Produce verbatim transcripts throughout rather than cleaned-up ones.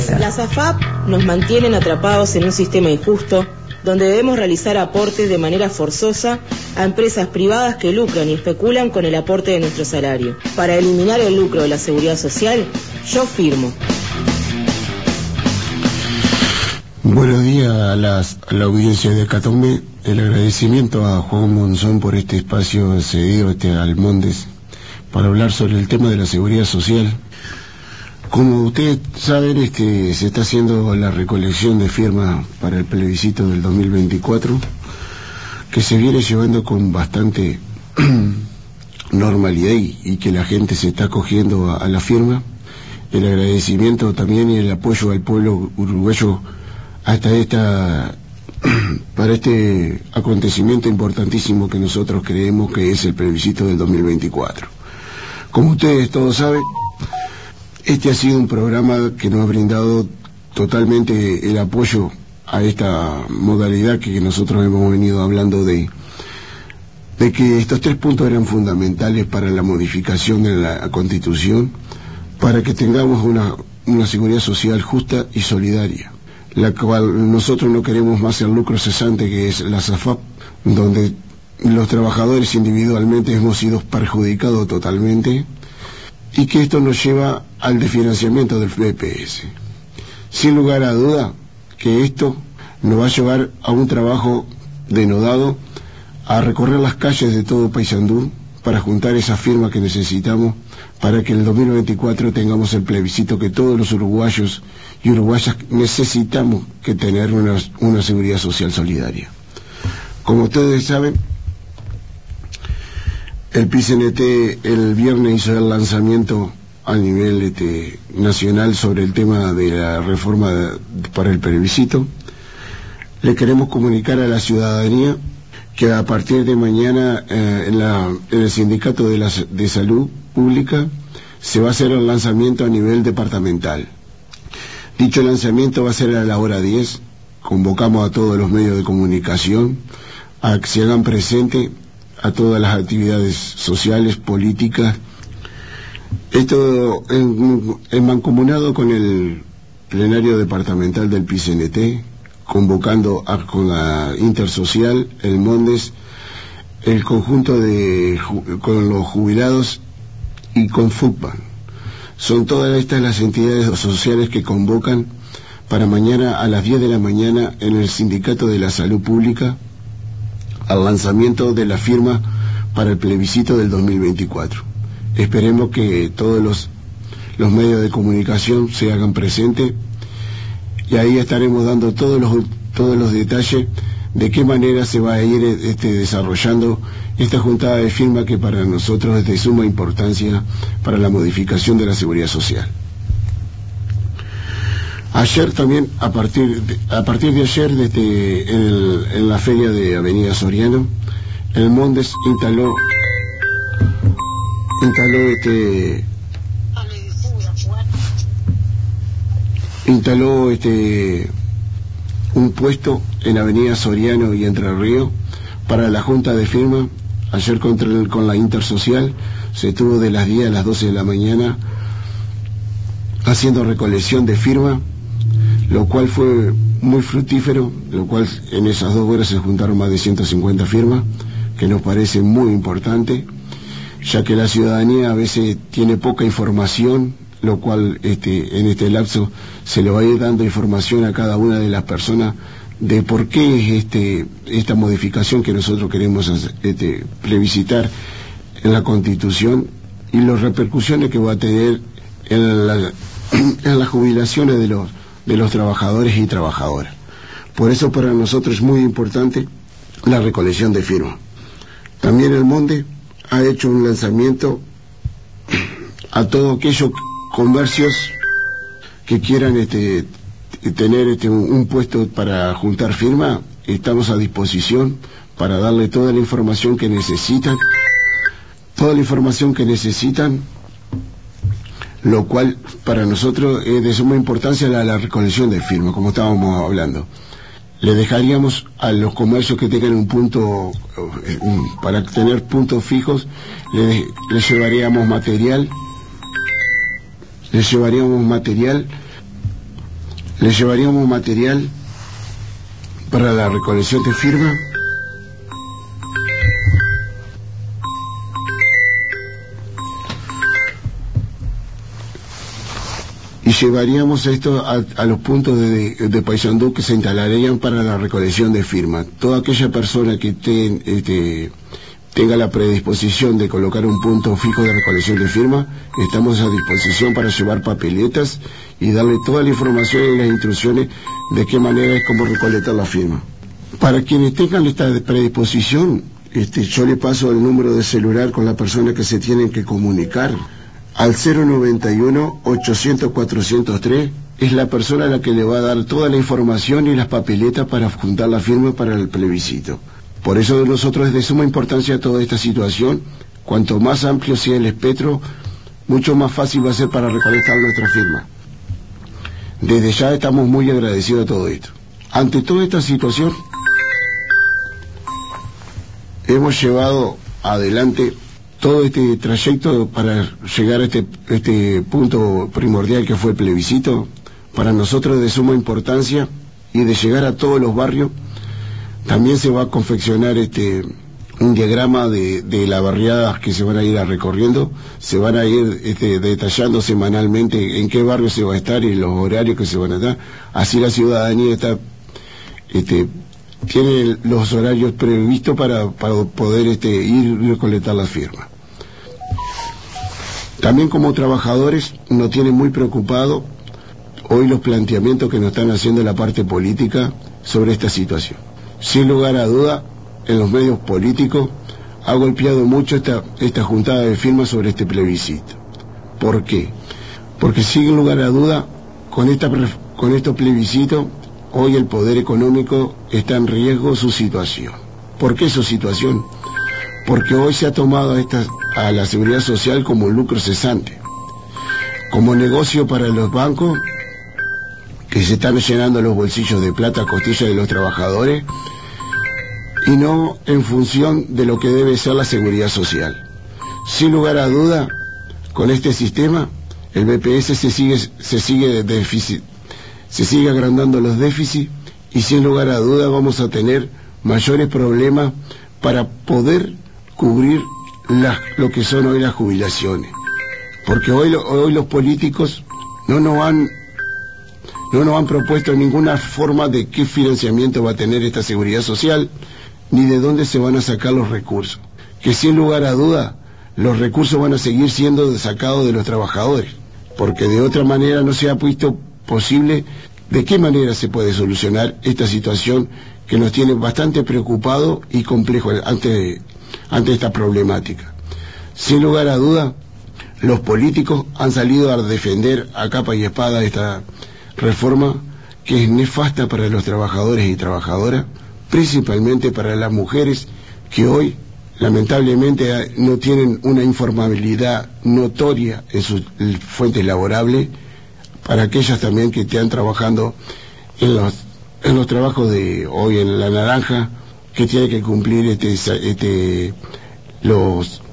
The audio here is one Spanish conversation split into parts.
Las A F A P nos mantienen atrapados en un sistema injusto donde debemos realizar aportes de manera forzosa a empresas privadas que lucran y especulan con el aporte de nuestro salario. Para eliminar el lucro de la seguridad social, yo firmo. Buenos días a, las, a la audiencia de Catombe. El agradecimiento a Juan Monzón por este espacio cedido este, al Mondes para hablar sobre el tema de la seguridad social. Como ustedes saben, este, se está haciendo la recolección de firmas para el plebiscito del dos mil veinticuatro, que se viene llevando con bastante normalidad y, y que la gente se está acogiendo a, a la firma. El agradecimiento también y el apoyo al pueblo uruguayo hasta esta para este acontecimiento importantísimo que nosotros creemos que es el plebiscito del dos mil veinticuatro. Como ustedes todos saben, este ha sido un programa que nos ha brindado totalmente el apoyo a esta modalidad que nosotros hemos venido hablando de, de que estos tres puntos eran fundamentales para la modificación de la Constitución, para que tengamos una, una seguridad social justa y solidaria, la cual nosotros no queremos más el lucro cesante, que es la S A F A P, donde los trabajadores individualmente hemos sido perjudicados totalmente, y que esto nos lleva al desfinanciamiento del B P S. Sin lugar a duda que esto nos va a llevar a un trabajo denodado, a recorrer las calles de todo Paysandú para juntar esa firma que necesitamos para que en el dos mil veinticuatro tengamos el plebiscito que todos los uruguayos y uruguayas necesitamos, que tener una, una seguridad social solidaria. Como ustedes saben, el P I C N T el viernes hizo el lanzamiento a nivel este, nacional sobre el tema de la reforma de, para el plebiscito. Le queremos comunicar a la ciudadanía que a partir de mañana eh, en, la, en el Sindicato de, la, de Salud Pública se va a hacer el lanzamiento a nivel departamental. Dicho lanzamiento va a ser a la hora diez. Convocamos a todos los medios de comunicación a que se hagan presente a todas las actividades sociales, políticas. Esto en, en mancomunado con el plenario departamental del P I C N T, convocando a, con la Intersocial, el Mondes, el conjunto de con los jubilados y con FUCBAN. Son todas estas las entidades sociales que convocan para mañana a las diez de la mañana en el Sindicato de la Salud Pública al lanzamiento de la firma para el plebiscito del dos mil veinticuatro. Esperemos que todos los, los medios de comunicación se hagan presentes y ahí estaremos dando todos los, todos los detalles de qué manera se va a ir este, desarrollando esta juntada de firma que para nosotros es de suma importancia para la modificación de la seguridad social. Ayer también, a partir de, a partir de ayer, desde el, en la feria de Avenida Soriano, el Mondes instaló, instaló este, instaló este, un puesto en Avenida Soriano y Entre Ríos para la junta de firma. Ayer contra el, con la Intersocial se estuvo de las diez a las doce de la mañana haciendo recolección de firma, lo cual fue muy fructífero, lo cual en esas dos horas se juntaron más de ciento cincuenta firmas, que nos parece muy importante, ya que la ciudadanía a veces tiene poca información, lo cual este, en este lapso se le va a ir dando información a cada una de las personas de por qué es este, esta modificación que nosotros queremos este, plebiscitar en la Constitución y las repercusiones que va a tener en, la, en las jubilaciones de los de los trabajadores y trabajadoras. Por eso para nosotros es muy importante la recolección de firmas. También el Monde ha hecho un lanzamiento a todos aquellos comercios que quieran este, tener este, un, un puesto para juntar firma. Estamos a disposición para darle toda la información que necesitan, toda la información que necesitan, lo cual para nosotros es de suma importancia la, la recolección de firmas, como estábamos hablando. Le dejaríamos a los comercios que tengan un punto, para tener puntos fijos, le, le llevaríamos material, le llevaríamos material Le llevaríamos material para la recolección de firmas, y llevaríamos esto a, a los puntos de, de Paysandú que se instalarían para la recolección de firmas. Toda aquella persona que te, este, tenga la predisposición de colocar un punto fijo de recolección de firmas, estamos a disposición para llevar papeletas y darle toda la información y las instrucciones de qué manera es como recolectar la firma. Para quienes tengan esta predisposición, este, yo le paso el número de celular con la persona que se tienen que comunicar al cero noventa y uno ochocientos cuatrocientos tres. Es la persona a la que le va a dar toda la información y las papeletas para juntar la firma para el plebiscito. Por eso nosotros es de suma importancia toda esta situación. Cuanto más amplio sea el espectro, mucho más fácil va a ser para recolectar nuestra firma. Desde ya estamos muy agradecidos a todo esto. Ante toda esta situación, hemos llevado adelante todo este trayecto para llegar a este, este punto primordial que fue el plebiscito. Para nosotros es de suma importancia, y de llegar a todos los barrios. También se va a confeccionar este un diagrama de, de las barriadas que se van a ir a recorriendo. Se van a ir este, detallando semanalmente en qué barrio se va a estar y los horarios que se van a dar. Así la ciudadanía está este, tiene los horarios previstos para, para poder este, ir y recolectar las firmas. También como trabajadores nos tienen muy preocupados hoy los planteamientos que nos están haciendo la parte política sobre esta situación. Sin lugar a duda, en los medios políticos ha golpeado mucho esta, esta juntada de firmas sobre este plebiscito. ¿Por qué? Porque sin lugar a duda, con, esta, con estos plebiscitos, hoy el poder económico está en riesgo su situación. ¿Por qué su situación? Porque hoy se ha tomado a, esta, a la seguridad social como lucro cesante, como negocio para los bancos que se están llenando los bolsillos de plata a costilla de los trabajadores, y no en función de lo que debe ser la seguridad social. Sin lugar a duda, con este sistema, el B P S se sigue, se sigue déficit, se sigue agrandando los déficits, y sin lugar a duda vamos a tener mayores problemas para poder cubrir las, lo que son hoy las jubilaciones. Porque hoy, hoy los políticos no nos han no nos han propuesto ninguna forma de qué financiamiento va a tener esta seguridad social, ni de dónde se van a sacar los recursos. Que sin lugar a duda, los recursos van a seguir siendo sacados de los trabajadores, porque de otra manera no se ha puesto posible de qué manera se puede solucionar esta situación que nos tiene bastante preocupados y complejos ante, ante esta problemática. Sin lugar a duda, los políticos han salido a defender a capa y espada esta reforma que es nefasta para los trabajadores y trabajadoras, principalmente para las mujeres que hoy lamentablemente no tienen una informabilidad notoria en sus fuentes laborables, para aquellas también que están trabajando en los en los trabajos de hoy en la naranja, que tiene que cumplir este este los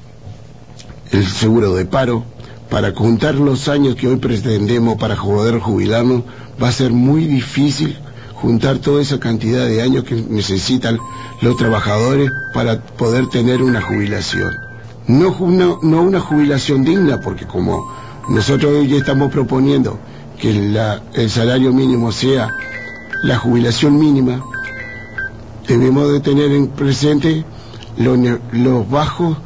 el seguro de paro. Para juntar los años que hoy pretendemos para poder jubilarnos, va a ser muy difícil juntar toda esa cantidad de años que necesitan los trabajadores para poder tener una jubilación. No una, no una jubilación digna, porque como nosotros hoy estamos proponiendo que la, el salario mínimo sea la jubilación mínima, debemos de tener en presente los, los bajos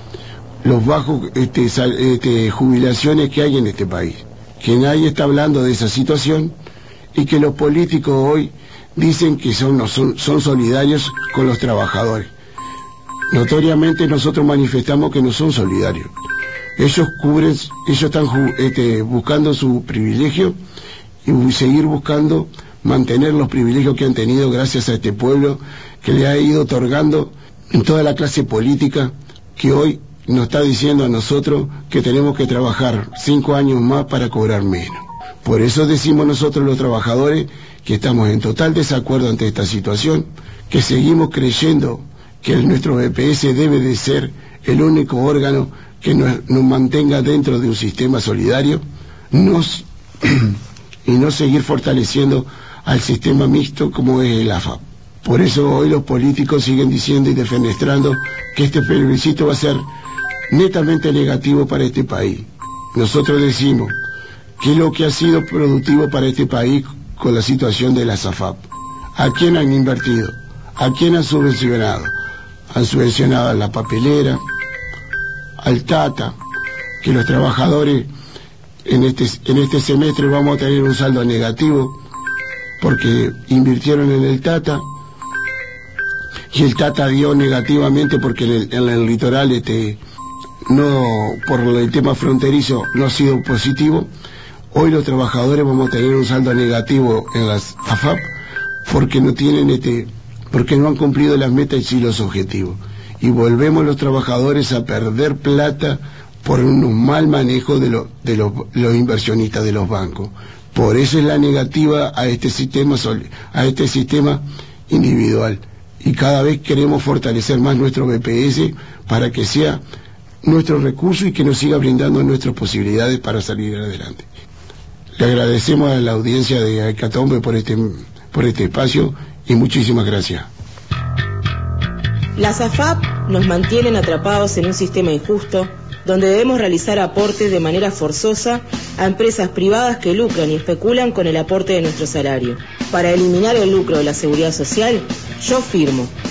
los bajos este, este, jubilaciones que hay en este país, que nadie está hablando de esa situación, y que los políticos hoy dicen que son, no, son, son solidarios con los trabajadores. Notoriamente nosotros manifestamos que no son solidarios. Ellos cubren, ellos están este, buscando su privilegio y seguir buscando mantener los privilegios que han tenido gracias a este pueblo que le ha ido otorgando en toda la clase política, que hoy nos está diciendo a nosotros que tenemos que trabajar cinco años más para cobrar menos. Por eso decimos nosotros los trabajadores que estamos en total desacuerdo ante esta situación, que seguimos creyendo que nuestro B P S debe de ser el único órgano que nos, nos mantenga dentro de un sistema solidario, nos, y no seguir fortaleciendo al sistema mixto como es el A F A P. Por eso hoy los políticos siguen diciendo y defenestrando que este plebiscito va a ser netamente negativo para este país. Nosotros decimos que es lo que ha sido productivo para este país con la situación de la S A F A P. ¿A quién han invertido? ¿A quién han subvencionado? Han subvencionado a la papelera, al Tata, que los trabajadores en este, en este semestre vamos a tener un saldo negativo porque invirtieron en el Tata y el Tata dio negativamente porque en el, en el litoral este no, por el tema fronterizo no ha sido positivo. Hoy los trabajadores vamos a tener un saldo negativo en las A F A P porque no tienen este, porque no han cumplido las metas y los objetivos. Y volvemos los trabajadores a perder plata por un mal manejo de, lo, de los, los inversionistas de los bancos. Por eso es la negativa a este sistema, a este sistema individual. Y cada vez queremos fortalecer más nuestro B P S para que sea nuestro recurso y que nos siga brindando nuestras posibilidades para salir adelante. Le agradecemos a la audiencia de Hecatombe por este, por este espacio y muchísimas gracias. Las A F A P nos mantienen atrapados en un sistema injusto donde debemos realizar aportes de manera forzosa a empresas privadas que lucran y especulan con el aporte de nuestro salario. Para eliminar el lucro de la seguridad social, yo firmo.